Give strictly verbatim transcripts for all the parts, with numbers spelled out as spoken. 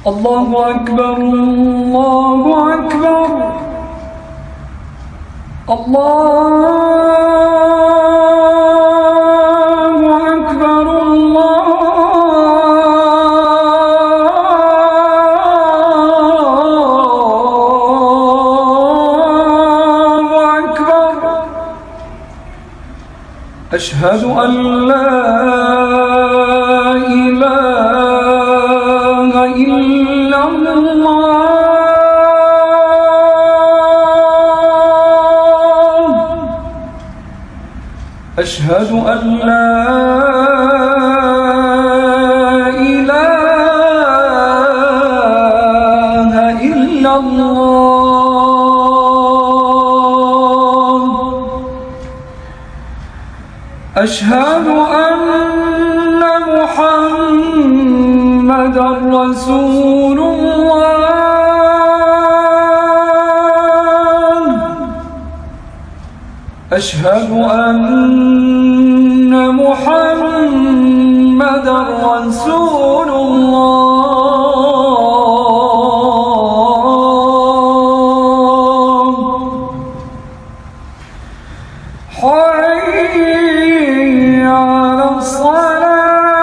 الله أكبر الله أكبر الله أكبر الله أكبر. أشهد أن لا إله إلا الله. أشهد أن لا إله إلا الله. أشهد أن محمدًا رسول الله. أشهد أن محمدًا رسول الله. حي على الصلاة.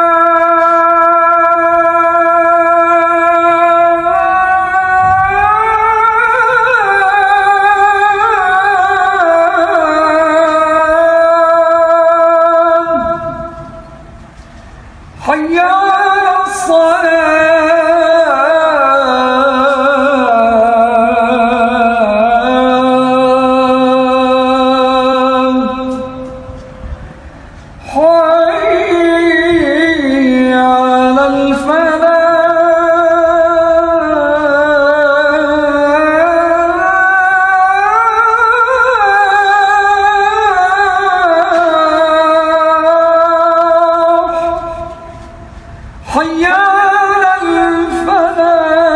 حي على الصلاة. حي على الفلاح. حي على الفلاح.